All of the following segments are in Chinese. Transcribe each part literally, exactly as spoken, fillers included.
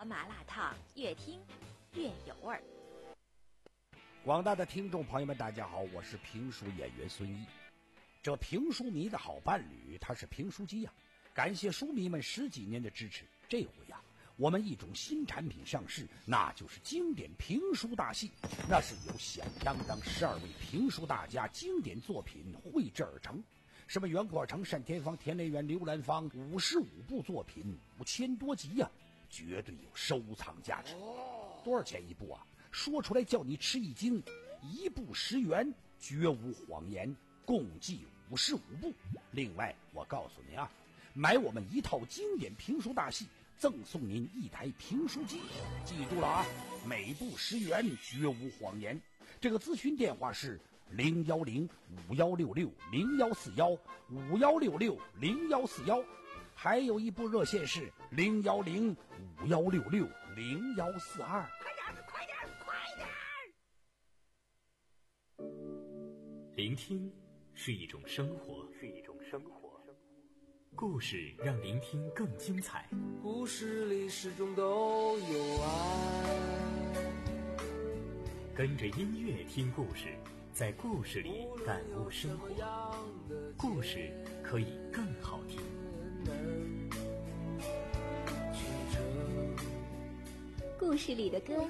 麻辣烫，越听越有味儿。 广大的听众朋友们，大家好，我是评书演员孙毅。这评书迷的好伴侣，他是评书机呀、啊！感谢书迷们十几年的支持。这回呀、啊，我们一种新产品上市，那就是经典评书大戏。那是由响当当十二位评书大家经典作品绘制而成。什么袁阔成、单田芳、田连元、刘兰芳，五十五部作品，五千多集呀、啊，绝对有收藏价值。多少钱一部啊？说出来叫你吃一惊，一部十元，绝无谎言，共计五十五部。另外，我告诉您啊，买我们一套经典评书大戏，赠送您一台评书机。记住了啊，每部十元，绝无谎言。这个咨询电话是零幺零五幺六六零幺四幺五幺六六零幺四幺，还有一部热线是零幺零五幺六六零幺四二。 快点，快点！ 聆听是一种生活，是一种生活。故事让聆听更精彩。 故事里始终都有爱。 跟着音乐听故事，在故事里感悟生活。故事可以更好听。 故事里的歌。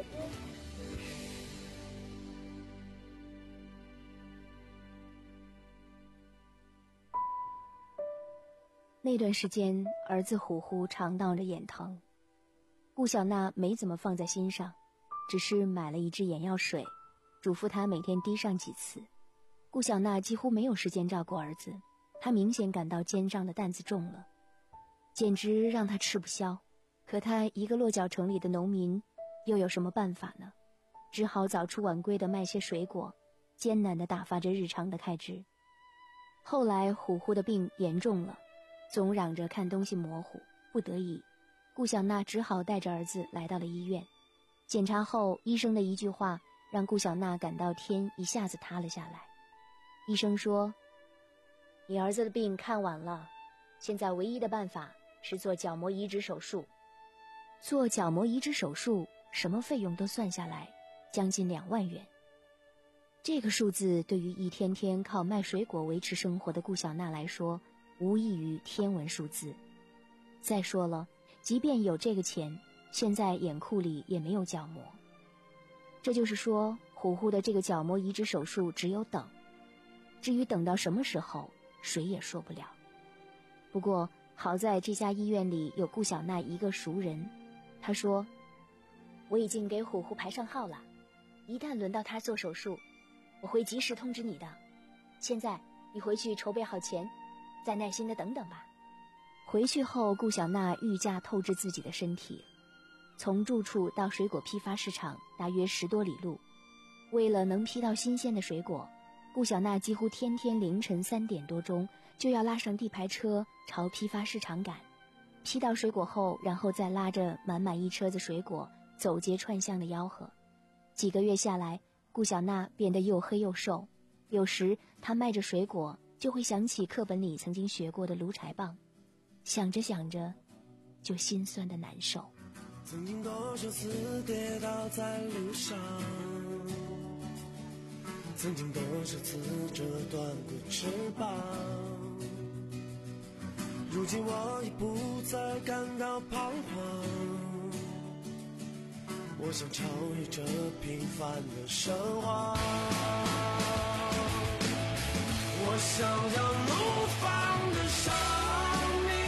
那段时间，儿子虎虎常闹着眼疼，顾小娜没怎么放在心上，只是买了一支眼药水，嘱咐他每天滴上几次。顾小娜几乎没有时间照顾儿子，她明显感到肩上的担子重了，简直让她吃不消。可她一个落脚城里的农民，又有什么办法呢？只好早出晚归的卖些水果，艰难地打发着日常的开支。后来虎虎的病严重了，总嚷着看东西模糊，不得已，顾小娜只好带着儿子来到了医院。检查后，医生的一句话让顾小娜感到天一下子塌了下来。医生说，你儿子的病看完了，现在唯一的办法是做角膜移植手术。做角膜移植手术，什么费用都算下来，将近两万元。这个数字对于一天天靠卖水果维持生活的顾小娜来说，无异于天文数字。再说了，即便有这个钱，现在眼库里也没有角膜。这就是说，虎虎的这个角膜移植手术只有等。至于等到什么时候，谁也说不了。不过好在这家医院里有顾小娜一个熟人，他说，我已经给虎虎排上号了，一旦轮到他做手术，我会及时通知你的。现在你回去筹备好钱，再耐心的等等吧。回去后，顾小娜愈加透支自己的身体，从住处到水果批发市场大约十多里路。为了能批到新鲜的水果，顾小娜几乎天天凌晨三点多钟就要拉上地排车朝批发市场赶。批到水果后，然后再拉着满满一车子水果走街串巷的吆喝。几个月下来，顾小娜变得又黑又瘦，有时她迈着水果就会想起课本里曾经学过的炉柴棒，想着想着就心酸的难受。 曾经多少次跌倒在路上，曾经多少次折断过翅膀，如今我已不再感到彷徨，我想超越这平凡的生活，我想要怒放的生命，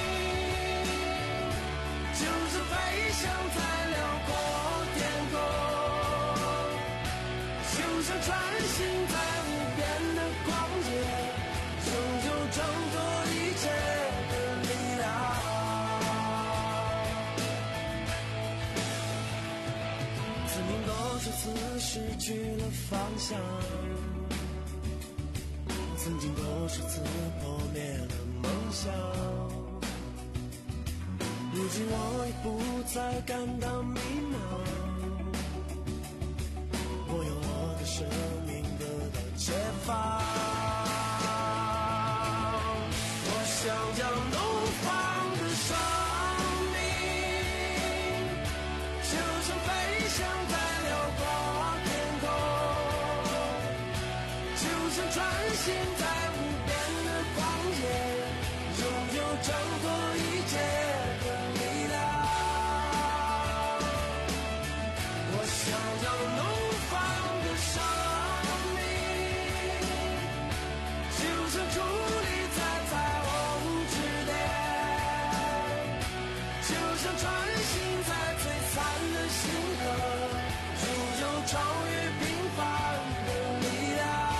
就是飞翔在辽阔天空，就像穿行在无边的旷野，终究挣脱一切的力量。曾经多少次失去了方向，曾经多少次破灭了梦想，如今我已不再感到迷茫，我有我的生命得到解放，我想将怒放的生命行在无边的旷野，拥有挣脱一切的力量。我想要怒放的生命，就像矗立在彩虹之巅，就像穿行在璀璨的星河，拥有超越平凡的力量。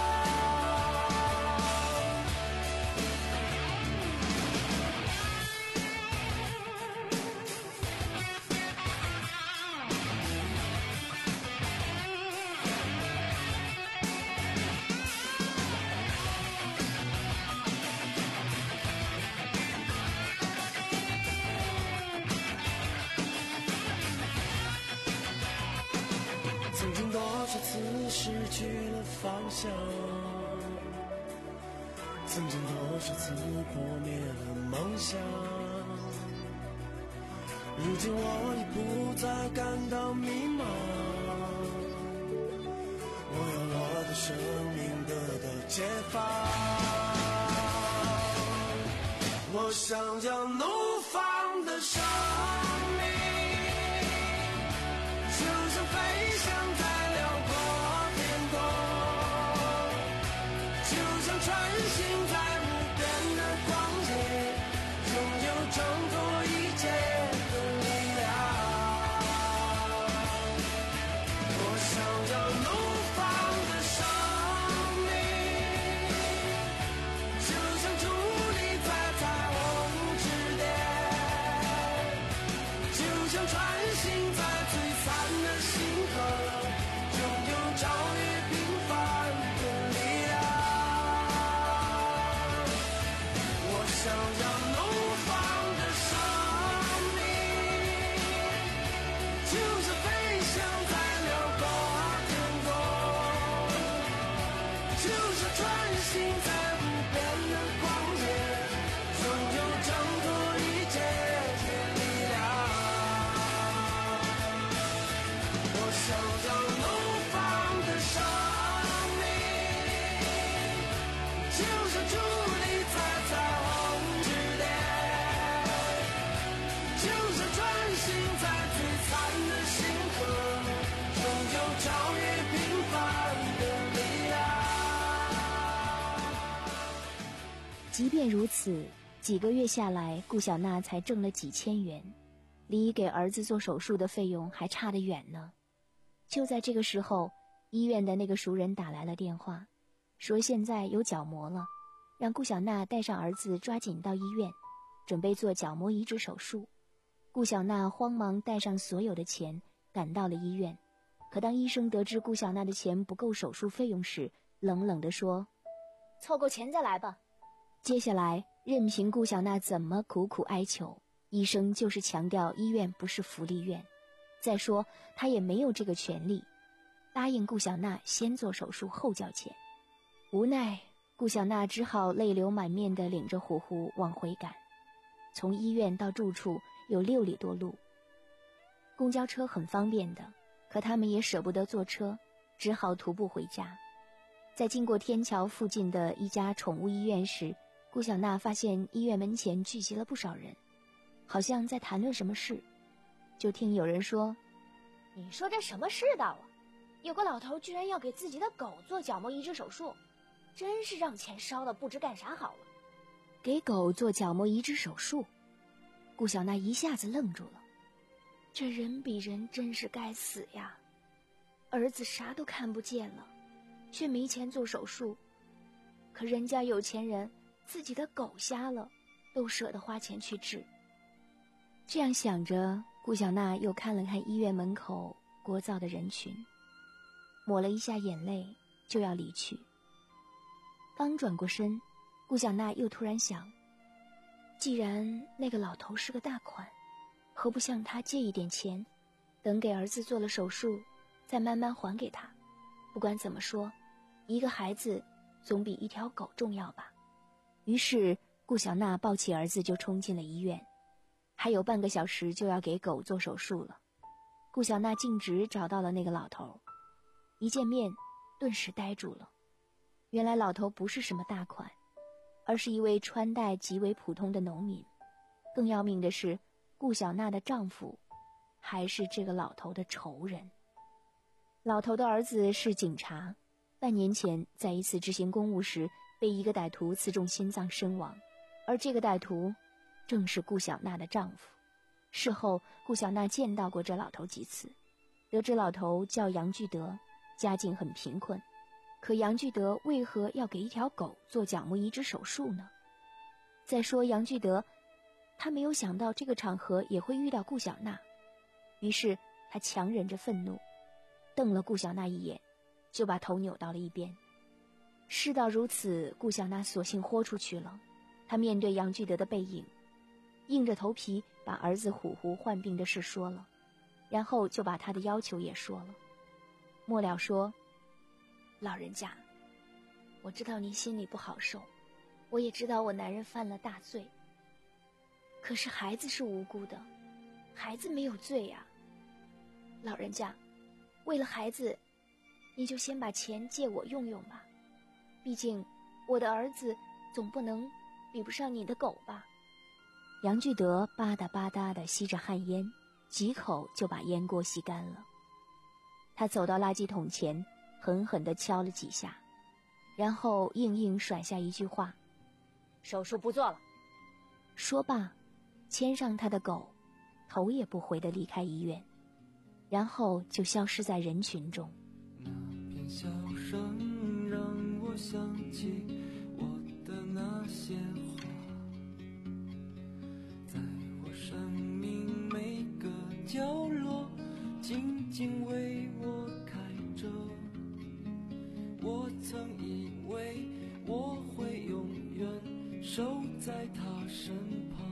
曾经多少次失去了方向，曾经多少次破灭了梦想，如今我已不再感到迷茫，我要我的生命得到解放。我想要怒放的生命，就像飞翔在辽阔天空，就像穿行在无边的旷野，拥有挣脱一切的力量。我想要怒放的生命，就像矗立在彩虹之巅，就像穿行在璀璨的星河，拥有超越平凡的力量。我想要怒放的生命，就像飞翔在辽阔天空，就像穿行在无边的旷野，拥有挣脱一切的力量。我想要怒放的生命，就像矗立在彩虹之巅，就像穿行在璀璨的星河，拥有超越平凡的力量。 即便如此，几个月下来，顾小娜才挣了几千元，离给儿子做手术的费用还差得远呢。就在这个时候，医院的那个熟人打来了电话，说现在有角膜了，让顾小娜带上儿子抓紧到医院，准备做角膜移植手术。顾小娜慌忙带上所有的钱赶到了医院，可当医生得知顾小娜的钱不够手术费用时，冷冷地说：凑够钱再来吧。接下来任凭顾小娜怎么苦苦哀求，医生就是强调医院不是福利院，再说他也没有这个权利，答应顾小娜先做手术后交钱。无奈顾小娜只好泪流满面地领着虎虎往回赶。从医院到住处有六里多路，公交车很方便的，可他们也舍不得坐车，只好徒步回家。在经过天桥附近的一家宠物医院时，顾小娜发现医院门前聚集了不少人，好像在谈论什么事。就听有人说：你说这什么世道啊，有个老头居然要给自己的狗做角膜移植手术，真是让钱烧了不知干啥好了。给狗做角膜移植手术，顾小娜一下子愣住了。这人比人真是该死呀，儿子啥都看不见了，却没钱做手术，可人家有钱人自己的狗瞎了都舍得花钱去治。这样想着，顾小娜又看了看医院门口聒噪的人群，抹了一下眼泪就要离去。刚转过身，顾小娜又突然想，既然那个老头是个大款，何不向他借一点钱，等给儿子做了手术再慢慢还给他。不管怎么说，一个孩子总比一条狗重要吧。于是顾小娜抱起儿子就冲进了医院，还有半个小时就要给狗做手术了。顾小娜径直找到了那个老头，一见面顿时呆住了。 原来老头不是什么大款，而是一位穿戴极为普通的农民。更要命的是，顾小娜的丈夫还是这个老头的仇人。老头的儿子是警察，半年前在一次执行公务时被一个歹徒刺中心脏身亡，而这个歹徒正是顾小娜的丈夫。事后顾小娜见到过这老头几次，得知老头叫杨巨德，家境很贫困，可杨巨德为何要给一条狗做角膜移植手术呢？再说杨巨德，他没有想到这个场合也会遇到顾小娜，于是他强忍着愤怒，瞪了顾小娜一眼，就把头扭到了一边。事到如此，顾小娜索性豁出去了。她面对杨巨德的背影，硬着头皮把儿子虎虎患病的事说了，然后就把他的要求也说了。末了说：老人家，我知道您心里不好受，我也知道我男人犯了大罪，可是孩子是无辜的，孩子没有罪呀、啊。老人家，为了孩子，你就先把钱借我用用吧，毕竟我的儿子总不能比不上你的狗吧。杨巨德吧嗒吧嗒地吸着旱烟，几口就把烟锅吸干了。他走到垃圾桶前，狠狠地敲了几下，然后硬硬甩下一句话：手术不做了。说罢，牵上他的狗，头也不回地离开医院，然后就消失在人群中。 那片笑声让我想起我的那些话，在我生命每个角落静静为我开着。我曾以为我会永远守在他身旁，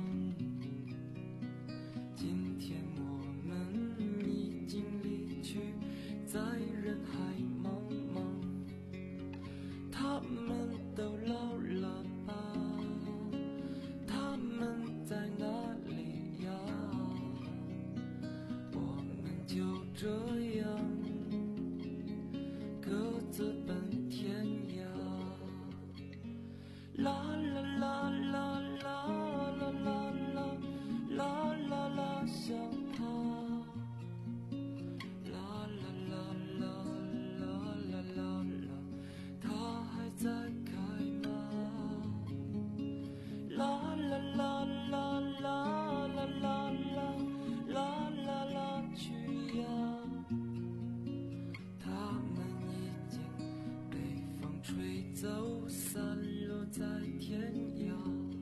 今天我们已经离去，在人海茫茫。他们都老了吧？他们在哪里呀？我们就这样各自奔天涯。啦啦啦啦啦啦啦啦啦啦啦，想他。啦啦啦啦啦啦啦啦，他还在开吗？啦啦啦啦啦啦啦啦啦啦啦，去呀！他们已经被风吹走，散落在天涯。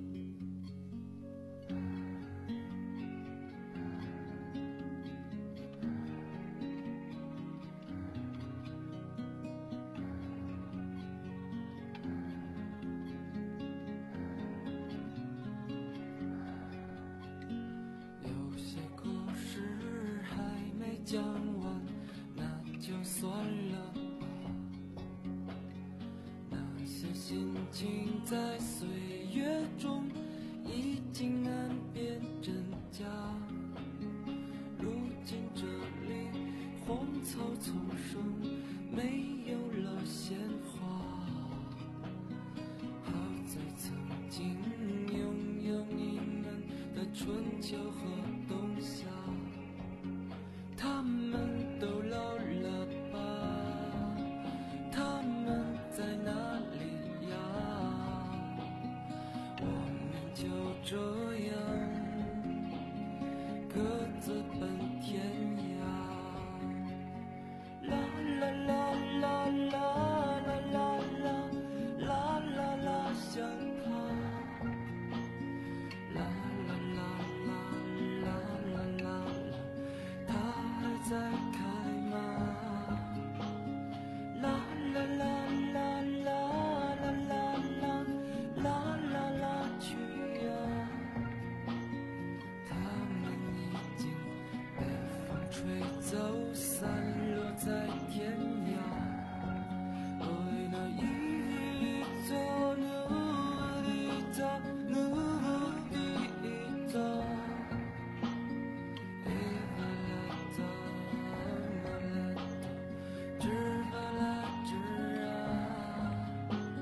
有些故事还没讲完，那就算了吧。那些心情在岁月中已经难辨真假，如今这里荒草丛生，没有了鲜花。好在曾经拥有你们的春秋和冬夏，他们都老了吧？他们在哪里呀？我们就这样各自奔天涯。啦啦啦啦啦啦啦啦啦啦啦，想他。啦啦啦啦啦啦啦啦，他还在开吗？啦啦啦啦啦啦啦啦啦啦啦，去呀！他们已经被风吹走，散落在天涯。为了一座努力的努力的。啦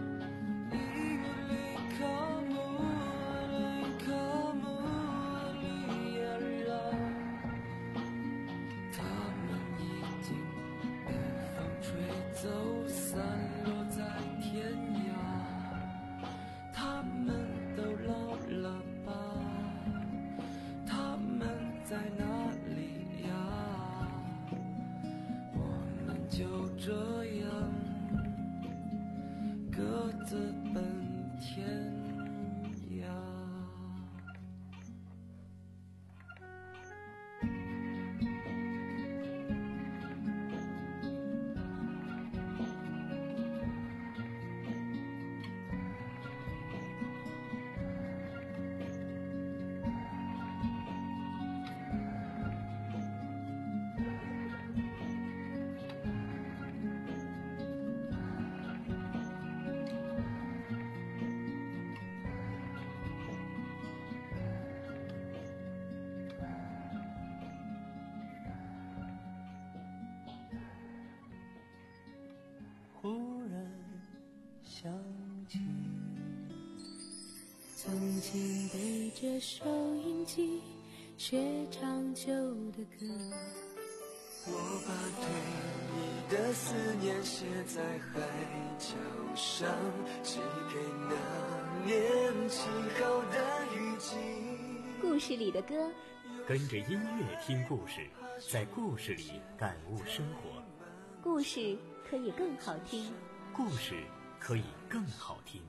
曾经背着收音机学唱旧的歌，我把对你的思念写在海角上，寄给那年起好的雨季。 故事里的歌， 跟着音乐听故事，在故事里感悟生活。 故事可以更好听， 故事可以更好听。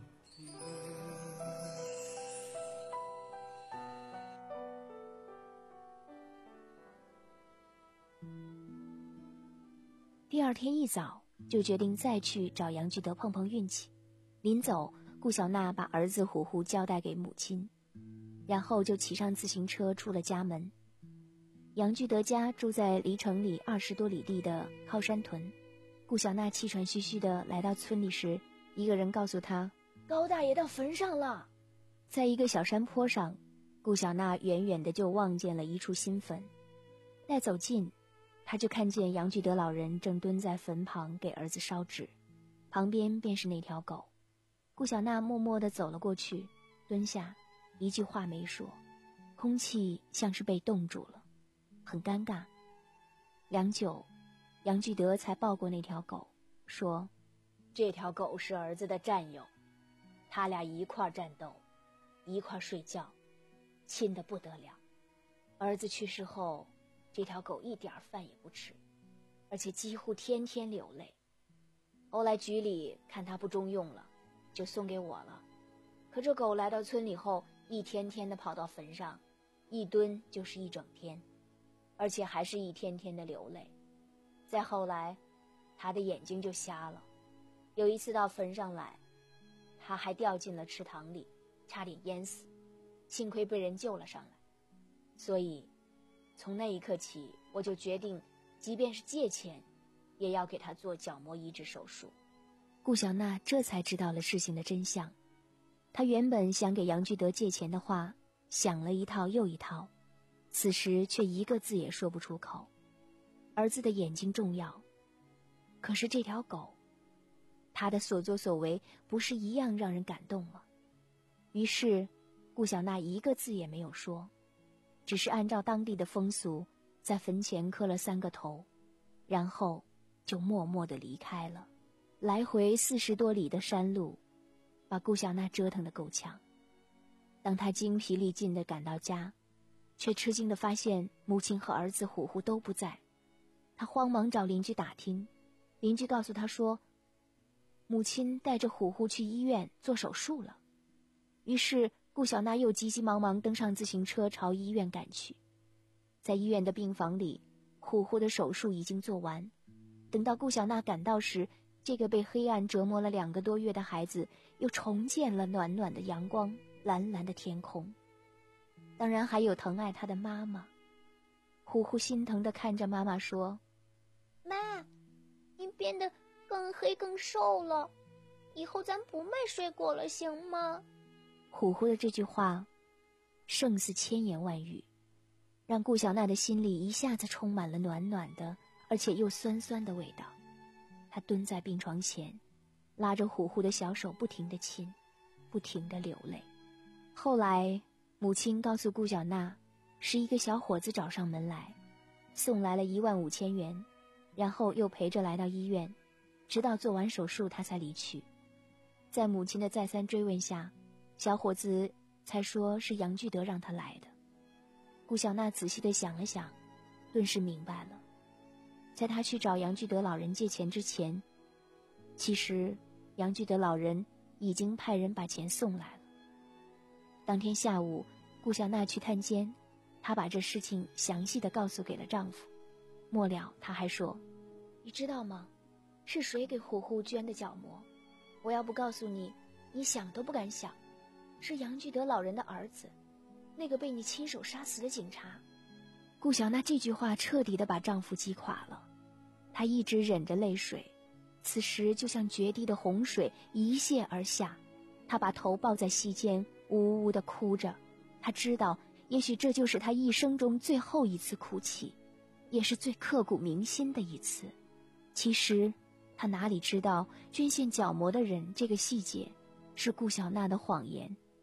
第二天一早就决定再去找杨居德碰碰运气。临走，顾小娜把儿子虎虎交代给母亲，然后就骑上自行车出了家门。杨居德家住在离城里二十多里地的靠山屯。顾小娜气喘吁吁地来到村里时，一个人告诉她，高大爷到坟上了。在一个小山坡上，顾小娜远远的就望见了一处新坟。待走近，他就看见杨居德老人正蹲在坟旁给儿子烧纸，旁边便是那条狗。顾小娜默默地走了过去，蹲下，一句话没说，空气像是被冻住了，很尴尬。良久，杨居德才抱过那条狗，说，这条狗是儿子的战友，他俩一块战斗，一块睡觉，亲得不得了。儿子去世后，这条狗一点饭也不吃，而且几乎天天流泪。后来局里看它不中用了，就送给我了。可这狗来到村里后，一天天的跑到坟上，一蹲就是一整天，而且还是一天天的流泪。再后来，它的眼睛就瞎了。有一次到坟上来，它还掉进了池塘里，差点淹死，幸亏被人救了上来。所以从那一刻起，我就决定，即便是借钱，也要给他做角膜移植手术。顾小娜这才知道了事情的真相。她原本想给杨居德借钱的话，想了一套又一套，此时却一个字也说不出口。儿子的眼睛重要，可是这条狗，他的所作所为不是一样让人感动吗？于是顾小娜一个字也没有说，只是按照当地的风俗，在坟前磕了三个头，然后就默默地离开了。来回四十多里的山路，把顾小娜折腾得够呛。当她精疲力尽地赶到家，却吃惊地发现母亲和儿子虎虎都不在。她慌忙找邻居打听，邻居告诉她说，母亲带着虎虎去医院做手术了。于是顾小娜又急急忙忙登上自行车朝医院赶去。在医院的病房里，虎虎的手术已经做完。等到顾小娜赶到时，这个被黑暗折磨了两个多月的孩子又重见了暖暖的阳光，蓝蓝的天空，当然还有疼爱他的妈妈。虎虎心疼地看着妈妈说， 妈，你变得更黑更瘦了，以后咱不卖水果了行吗？ 虎虎的这句话胜似千言万语，让顾小娜的心里一下子充满了暖暖的而且又酸酸的味道。她蹲在病床前，拉着虎虎的小手不停地亲，不停地流泪。后来母亲告诉顾小娜，是一个小伙子找上门来，送来了一万五千元，然后又陪着来到医院，直到做完手术他才离去。在母亲的再三追问下，小伙子才说是杨居德让他来的。顾小娜仔细地想了想，顿时明白了，在他去找杨居德老人借钱之前，其实杨居德老人已经派人把钱送来了。当天下午，顾小娜去探监，她把这事情详细地告诉给了丈夫。末了她还说，你知道吗，是谁给虎虎捐的角膜？我要不告诉你，你想都不敢想，是杨居德老人的儿子，那个被你亲手杀死的警察。顾小娜这句话彻底地把丈夫击垮了，她一直忍着泪水，此时就像决堤的洪水一泻而下。她把头抱在膝间，呜呜地哭着。她知道，也许这就是她一生中最后一次哭泣，也是最刻骨铭心的一次。其实她哪里知道，捐献角膜的人这个细节是顾小娜的谎言。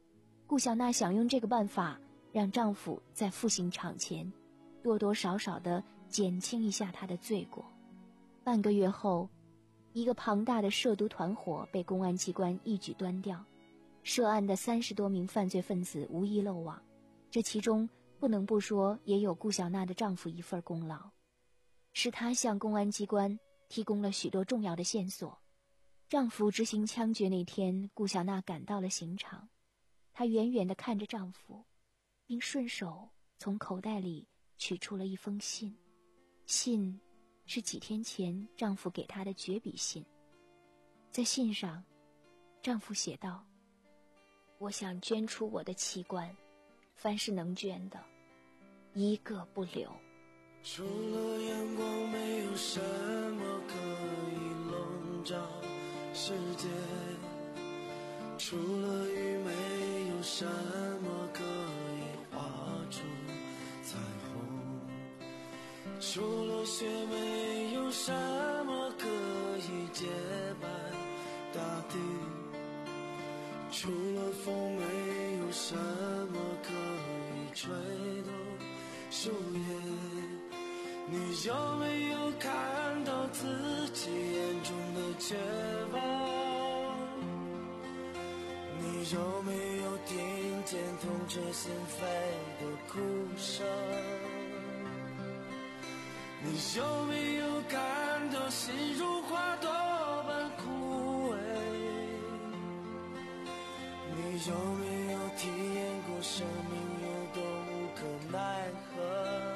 顾小娜想用这个办法让丈夫在复刑场前多多少少地减轻一下他的罪过。半个月后，一个庞大的涉毒团伙被公安机关一举端掉，涉案的三十多名犯罪分子无一漏网，这其中不能不说也有顾小娜的丈夫一份功劳，是他向公安机关提供了许多重要的线索。丈夫执行枪决那天，顾小娜赶到了刑场，她远远地看着丈夫，并顺手从口袋里取出了一封信。信是几天前丈夫给她的绝笔信。在信上，丈夫写道：我想捐出我的器官，凡是能捐的，一个不留。 除了阳光，没有什么可以笼罩世界，除了雨，没有什么可以画出彩虹，除了雪，没有什么可以洁白大地，除了风，没有什么可以吹动树叶。你有没有看到自己眼中的绝望？你有没有听见痛彻心扉的哭声？你有没有感到心如花朵般枯萎？你有没有体验过生命有多无可奈何？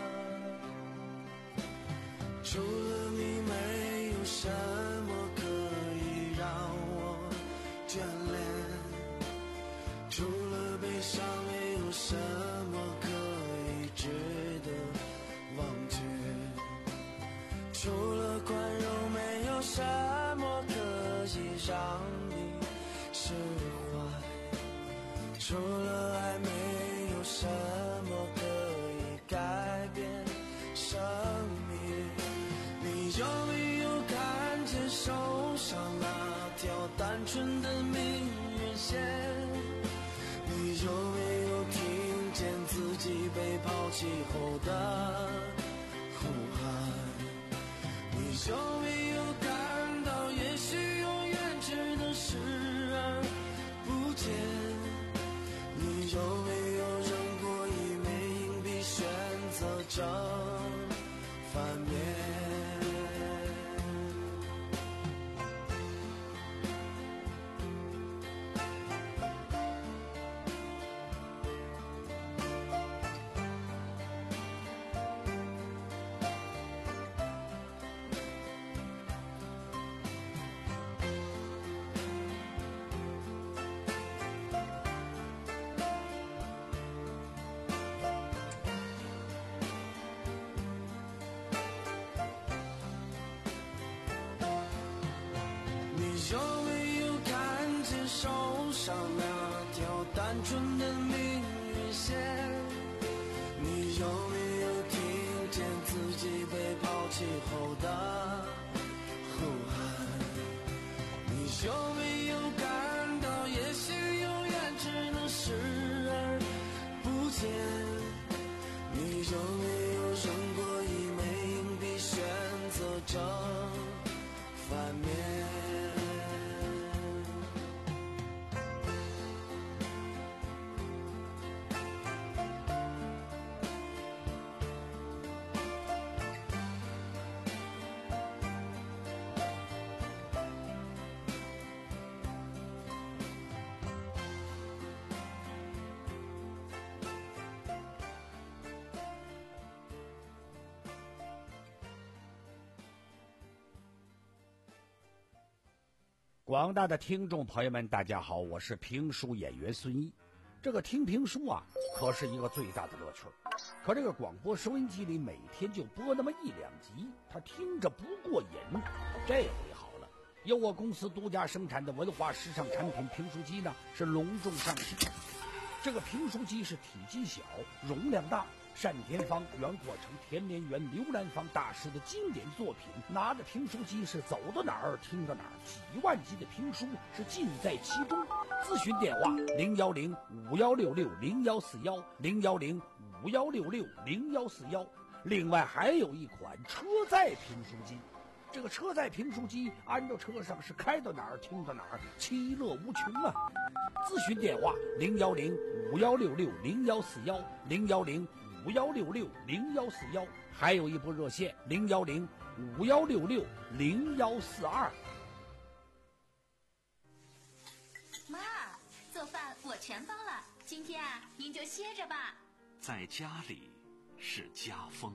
除了你，没有什么可以让我眷恋，除了悲伤，没有什么可以值得忘却，除了宽容，没有什么可以让你释怀，除了爱，没有什么可以改变生命。你有没有看见手上那条单纯的命运线？你有没有听见自己被抛弃后的呼喊？你有没有感到也许永远只能视而不见？你有没有扔过一枚硬币，选择正反面？有没有看见手上那条单纯的命运线？你有没有听见自己被抛弃后的呼喊？你有没有感到也许永远只能视而不见？你有没有扔过一枚硬币，选择正反面？ 广大的听众朋友们，大家好，我是评书演员孙一。这个听评书啊，可是一个最大的乐趣。可这个广播收音机里每天就播那么一两集，他听着不过瘾。这回好了，由我公司独家生产的文化时尚产品评书机呢，是隆重上市。这个评书机是体积小，容量大， 单田芳、袁阔成、田连元、刘兰芳大师的经典作品，拿着评书机是走到哪儿听到哪儿，几万集的评书是尽在其中。咨询电话零幺零五幺六六零幺四幺零幺零五幺六六零幺四幺。另外还有一款车载评书机，这个车载评书机安到车上是开到哪儿听到哪儿，其乐无穷啊！咨询电话零幺零五幺六六零幺四幺零幺零五幺六六零幺四幺，还有一部热线零幺零五幺六六零幺四二。 妈，做饭我全包了，今天啊，您就歇着吧。 在家里是家风。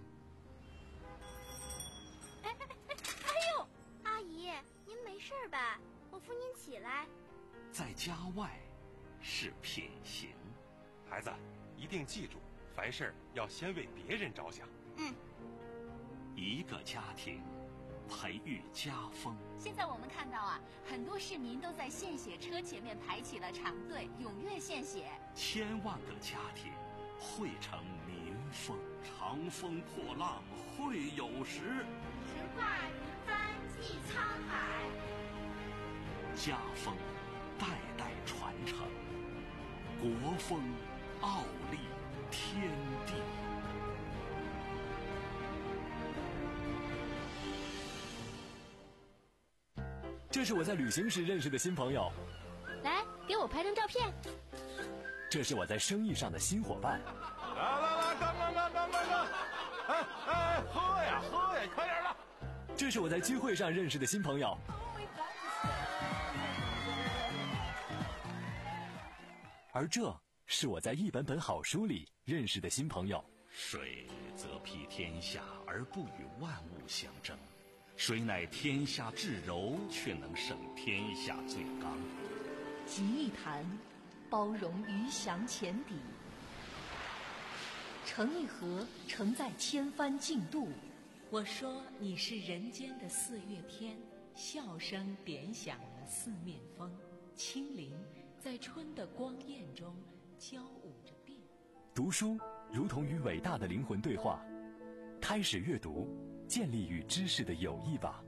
哎哎哎！哎呦，阿姨，您没事吧？我扶您起来。 在家外是品行。 孩子，一定记住，凡事要先为别人着想。 嗯。 一个家庭培育家风。 现在我们看到啊，很多市民都在献血车前面排起了长队，踊跃献血。 千万个家庭汇成民风。长风破浪会有时， 直挂云帆济沧海。 家风代代传承，国风傲立天地。 这是我在旅行时认识的新朋友， 来给我拍张照片。 这是我在生意上的新伙伴。 来来来，干干干干干干！哎哎，喝呀喝呀，快点了！ 这是我在聚会上认识的新朋友。而这是我在一本本好书里认识的新朋友。 水则披天下而不与万物相争，水乃天下至柔，却能胜天下最刚。 集一坛，包容鱼翔浅底；盛一盒，盛在千帆竞渡。 我说你是人间的四月天，笑声点响了四面风，轻灵在春的光艳中交舞着变。 读书如同与伟大的灵魂对话，开始阅读，建立与知识的友谊吧。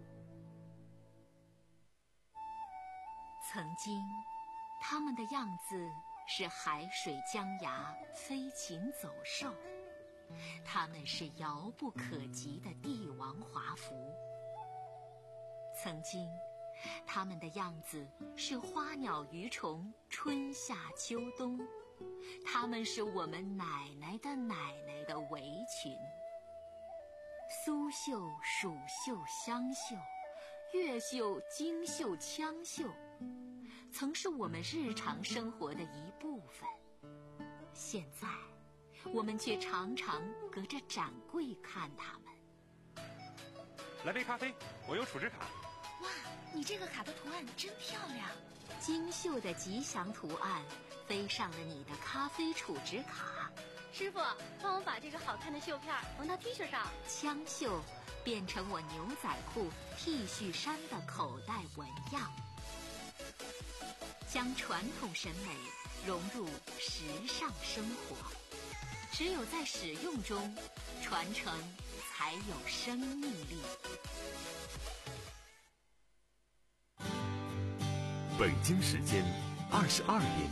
曾经，他们的样子是海水江崖，飞禽走兽；他们是遥不可及的帝王华服。曾经，他们的样子是花鸟鱼虫，春夏秋冬；他们是我们奶奶的奶奶的围裙。苏绣、蜀绣、湘绣，越绣、京绣、羌绣，曾是我们日常生活的一部分。现在，我们却常常隔着展柜看它们。 来杯咖啡，我有储值卡。 哇，你这个卡的图案真漂亮！精绣的吉祥图案飞上了你的咖啡储值卡。 师傅，帮我把这个好看的绣片缝到 T 恤上。 枪绣变成我牛仔裤、T 恤衫的口袋纹样，将传统审美融入时尚生活。只有在使用中，传承才有生命力。 北京时间二十二点